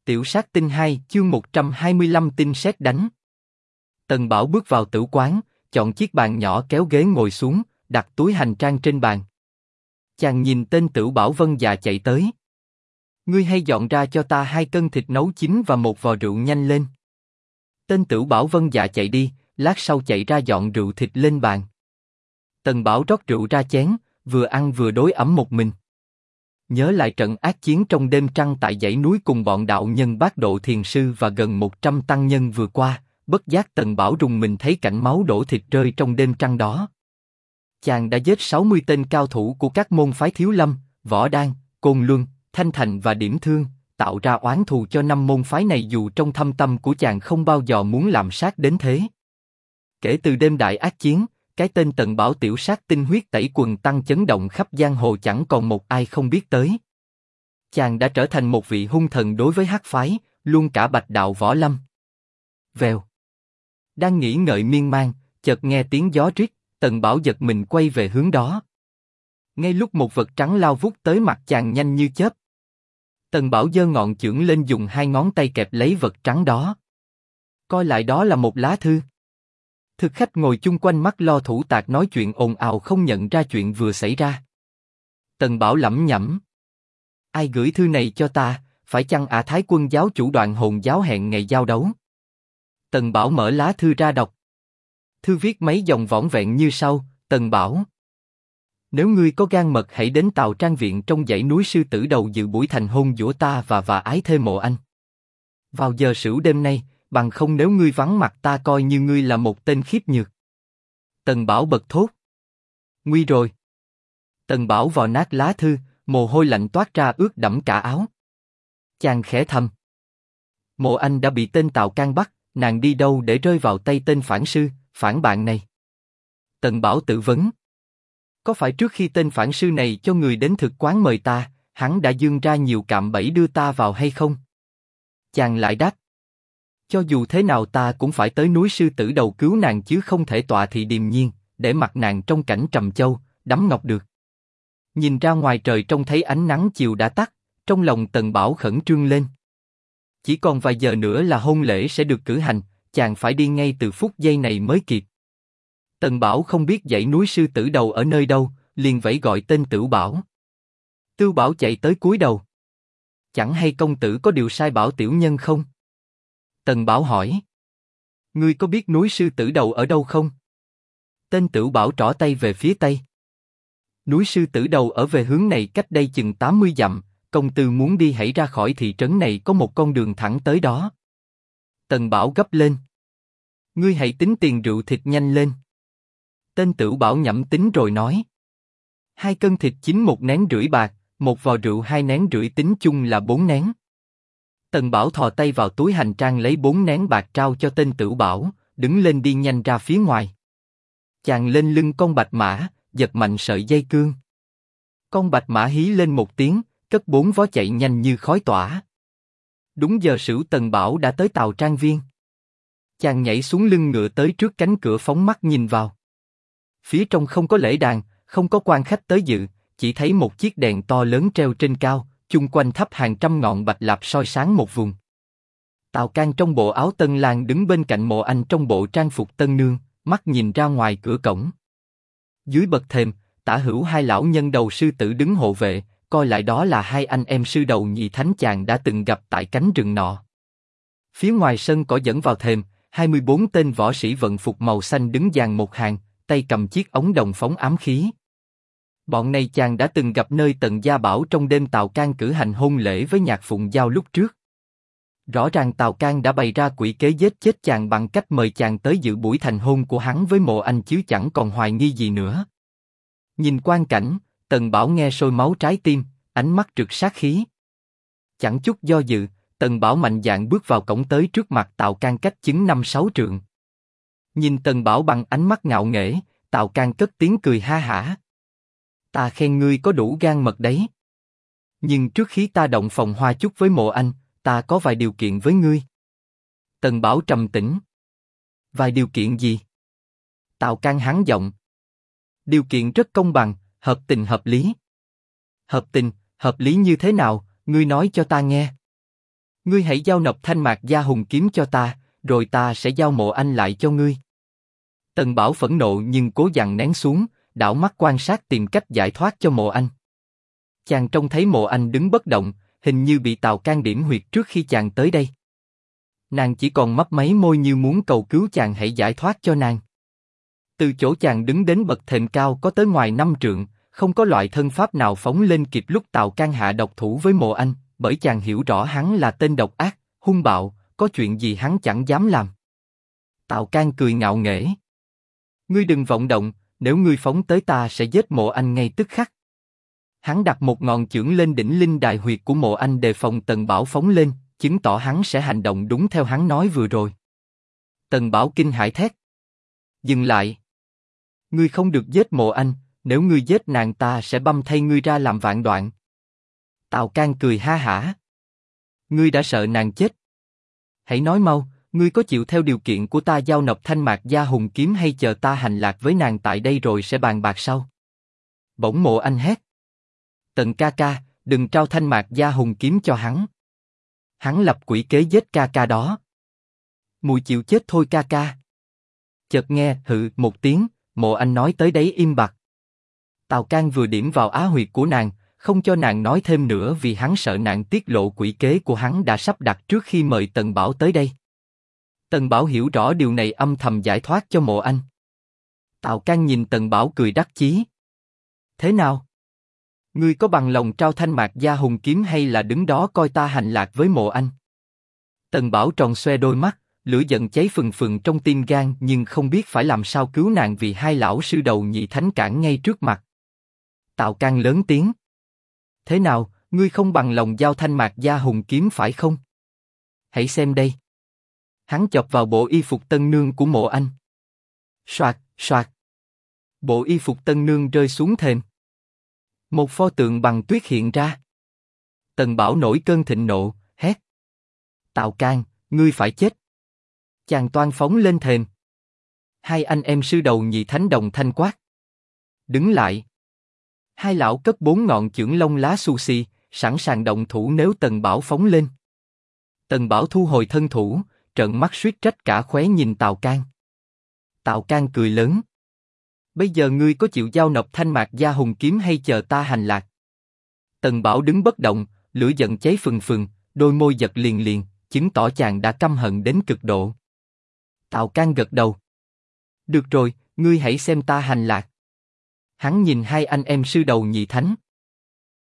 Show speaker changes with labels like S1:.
S1: Tiểu sát tinh 2, chương 125 tinh sét đánh. Tần Bảo bước vào tử quán, chọn chiếc bàn nhỏ kéo ghế ngồi xuống, đặt túi hành trang trên bàn. Chàng nhìn tên Tửu Bảo Vân Dạ chạy tới. Ngươi hay dọn ra cho ta 2 cân thịt nấu chín và 1 vò rượu nhanh lên. Tên Tửu Bảo Vân Dạ chạy đi, lát sau chạy ra dọn rượu thịt lên bàn. Tần Bảo rót rượu ra chén, vừa ăn vừa đối ẩm một mình. Nhớ lại trận ác chiến trong đêm trăng tại dãy núi cùng bọn đạo nhân Bát Độ Thiền Sư và gần 100 tăng nhân vừa qua, bất giác Tần Bảo rùng mình thấy cảnh máu đổ thịt rơi trong đêm trăng đó. Chàng đã giết 60 tên cao thủ của các môn phái Thiếu Lâm, Võ Đan, Côn Luân, Thanh Thành và Điểm Thương, tạo ra oán thù cho 5 môn phái này dù trong thâm tâm của chàng không bao giờ muốn làm sát đến thế. Kể từ đêm đại ác chiến, cái tên Tần Bảo tiểu sát tinh huyết tẩy quần tăng chấn động khắp giang hồ chẳng còn một ai không biết tới. Chàng đã trở thành một vị hung thần đối với hắc phái, luôn cả Bạch Đạo Võ Lâm. Vèo. Đang nghĩ ngợi miên man, chợt nghe tiếng gió rít, Tần Bảo giật mình quay về hướng đó. Ngay lúc một vật trắng lao vút tới mặt chàng nhanh như chớp. Tần Bảo giơ ngọn chưởng lên dùng 2 ngón tay kẹp lấy vật trắng đó. Coi lại đó là một lá thư. Thực khách ngồi chung quanh mắt lo thủ tạc nói chuyện ồn ào không nhận ra chuyện vừa xảy ra. Tần Bảo lẩm nhẩm. Ai gửi thư này cho ta, phải chăng Thái Quân giáo chủ Đoạn Hồn giáo hẹn ngày giao đấu? Tần Bảo mở lá thư ra đọc. Thư viết mấy dòng vỏn vẹn như sau, Tần Bảo. Nếu ngươi có gan mật hãy đến Tào Trang Viện trong dãy núi Sư Tử Đầu dự buổi thành hôn giữa ta và ái thê Mộ Anh. Vào giờ sửu đêm nay, bằng không nếu ngươi vắng mặt ta coi như ngươi là một tên khiếp nhược. Tần Bảo bật thốt. Nguy rồi. Tần Bảo vò nát lá thư, mồ hôi lạnh toát ra ướt đẫm cả áo. Chàng khẽ thầm. Mộ Anh đã bị tên Tào Can bắt, nàng đi đâu để rơi vào tay tên phản sư, phản bạn này? Tần Bảo tự vấn. Có phải trước khi tên phản sư này cho người đến thực quán mời ta, hắn đã dương ra nhiều cạm bẫy đưa ta vào hay không? Chàng lại đáp. Cho dù thế nào ta cũng phải tới núi Sư Tử Đầu cứu nàng chứ không thể tọa thị điềm nhiên, để mặc nàng trong cảnh trầm châu, đắm ngọc được. Nhìn ra ngoài trời trông thấy ánh nắng chiều đã tắt, trong lòng Tần Bảo khẩn trương lên. Chỉ còn vài giờ nữa là hôn lễ sẽ được cử hành, chàng phải đi ngay từ phút giây này mới kịp. Tần Bảo không biết dãy núi Sư Tử Đầu ở nơi đâu, liền vẫy gọi tên Tửu Bảo. Tửu Bảo chạy tới cúi đầu. Chẳng hay công tử có điều sai bảo tiểu nhân không? Tần Bảo hỏi. Ngươi có biết núi Sư Tử Đầu ở đâu không? Tên Tửu Bảo trỏ tay về phía tây. Núi Sư Tử Đầu ở về hướng này cách đây chừng 80 dặm, công tử muốn đi hãy ra khỏi thị trấn này có một con đường thẳng tới đó. Tần Bảo gấp lên. Ngươi hãy tính tiền rượu thịt nhanh lên. Tên Tửu Bảo nhẩm tính rồi nói. 2 cân thịt chín 1 nén rưỡi bạc, 1 vò rượu 2 nén rưỡi tính chung là 4 nén. Tần Bảo thò tay vào túi hành trang lấy 4 nén bạc trao cho tên Tửu Bảo, đứng lên đi nhanh ra phía ngoài. Chàng lên lưng con bạch mã, giật mạnh sợi dây cương. Con bạch mã hí lên một tiếng, cất 4 vó chạy nhanh như khói tỏa. Đúng giờ sửu Tần Bảo đã tới Tào Trang Viên. Chàng nhảy xuống lưng ngựa tới trước cánh cửa phóng mắt nhìn vào. Phía trong không có lễ đàn, không có quan khách tới dự, chỉ thấy một chiếc đèn to lớn treo trên cao, chung quanh thắp hàng trăm ngọn bạch lạp soi sáng một vùng. Tào Can trong bộ áo tân lang đứng bên cạnh Mộ Anh trong bộ trang phục tân nương, mắt nhìn ra ngoài cửa cổng. Dưới bậc thềm, tả hữu 2 lão nhân đầu sư tử đứng hộ vệ, coi lại đó là 2 anh em sư đầu nhị thánh chàng đã từng gặp tại cánh rừng nọ. Phía ngoài sân cỏ dẫn vào thềm, 24 tên võ sĩ vận phục màu xanh đứng dàn một hàng, tay cầm chiếc ống đồng phóng ám khí. Bọn này chàng đã từng gặp nơi Tần Gia Bảo trong đêm Tào Can cử hành hôn lễ với Nhạc Phụng Giao lúc trước. Rõ ràng Tào Can đã bày ra quỷ kế giết chết chàng bằng cách mời chàng tới dự buổi thành hôn của hắn với Mộ Anh chứ chẳng còn hoài nghi gì nữa. Nhìn quang cảnh, Tần Bảo nghe sôi máu trái tim, ánh mắt rực sát khí. Chẳng chút do dự, Tần Bảo mạnh dạn bước vào cổng tới trước mặt Tào Can cách chừng 5-6 trượng. Nhìn Tần Bảo bằng ánh mắt ngạo nghễ, Tào Can cất tiếng cười ha hả. Ta khen ngươi có đủ gan mật đấy. Nhưng trước khi ta động phòng hoa chúc với Mộ Anh, ta có vài điều kiện với ngươi. Tần Bảo trầm tĩnh. Vài điều kiện gì? Tào Can hắng giọng. Điều kiện rất công bằng, hợp tình hợp lý. Hợp tình, hợp lý như thế nào, ngươi nói cho ta nghe. Ngươi hãy giao nộp thanh mạc gia hùng kiếm cho ta, rồi ta sẽ giao Mộ Anh lại cho ngươi. Tần Bảo phẫn nộ nhưng cố dằn nén xuống, đảo mắt quan sát tìm cách giải thoát cho Mộ Anh. Chàng trông thấy Mộ Anh đứng bất động, hình như bị Tào Can điểm huyệt trước khi chàng tới đây. Nàng chỉ còn mấp máy môi như muốn cầu cứu chàng hãy giải thoát cho nàng. Từ chỗ chàng đứng đến bậc thềm cao có tới ngoài 5 trượng, không có loại thân pháp nào phóng lên kịp lúc Tào Can hạ độc thủ với Mộ Anh, bởi chàng hiểu rõ hắn là tên độc ác, hung bạo, có chuyện gì hắn chẳng dám làm. Tào Can cười ngạo nghễ. Ngươi đừng vọng động, nếu ngươi phóng tới ta sẽ giết Mộ Anh ngay tức khắc. Hắn đặt một ngọn chưởng lên đỉnh linh đại huyệt của Mộ Anh đề phòng Tần Bảo phóng lên, chứng tỏ hắn sẽ hành động đúng theo hắn nói vừa rồi. Tần Bảo kinh hãi thét. Dừng lại. Ngươi không được giết Mộ Anh, nếu ngươi giết nàng ta sẽ băm thay ngươi ra làm vạn đoạn. Tào Can cười ha hả. Ngươi đã sợ nàng chết. Hãy nói mau, ngươi có chịu theo điều kiện của ta giao nộp thanh mạc gia hùng kiếm hay chờ ta hành lạc với nàng tại đây rồi sẽ bàn bạc sau? Bỗng Mộ Anh hét. Tần ca ca, đừng trao thanh mạc gia hùng kiếm cho hắn. Hắn lập quỷ kế giết ca ca đó. Mùi chịu chết thôi ca ca. Chợt nghe hự một tiếng, Mộ Anh nói tới đấy im bặt. Tào Can vừa điểm vào á huyệt của nàng, không cho nàng nói thêm nữa vì hắn sợ nàng tiết lộ quỷ kế của hắn đã sắp đặt trước khi mời Tần Bảo tới đây. Tần Bảo hiểu rõ điều này âm thầm giải thoát cho Mộ Anh. Tào Can nhìn Tần Bảo cười đắc chí. Thế nào? Ngươi có bằng lòng trao thanh mạc gia hùng kiếm hay là đứng đó coi ta hành lạc với Mộ Anh? Tần Bảo tròn xoe đôi mắt, lửa giận cháy phừng phừng trong tim gan nhưng không biết phải làm sao cứu nàng vì hai lão sư đầu nhị thánh cản ngay trước mặt. Tào Can lớn tiếng. Thế nào, ngươi không bằng lòng giao thanh mạc gia hùng kiếm phải không? Hãy xem đây. Hắn chộp vào bộ y phục tân nương của Mộ Anh. Soạt, soạt. Bộ y phục tân nương rơi xuống thềm. Một pho tượng bằng tuyết hiện ra. Tần Bảo nổi cơn thịnh nộ, hét. Tào Can, ngươi phải chết. Chàng toan phóng lên thềm. Hai anh em sư đầu nhị thánh đồng thanh quát. Đứng lại. Hai lão cất 4 ngọn chưởng lông lá xù xì, sẵn sàng động thủ nếu Tần Bảo phóng lên. Tần Bảo thu hồi thân thủ, trợn mắt suýt trách cả khóe nhìn Tào Can. Tào Can cười lớn. Bây giờ ngươi có chịu giao nộp thanh mạc gia hùng kiếm hay chờ ta hành lạc? Tần Bảo đứng bất động, lửa giận cháy phừng phừng, đôi môi giật liền liền, chứng tỏ chàng đã căm hận đến cực độ. Tào Can gật đầu. Được rồi, ngươi hãy xem ta hành lạc. Hắn nhìn hai anh em sư đầu nhị thánh.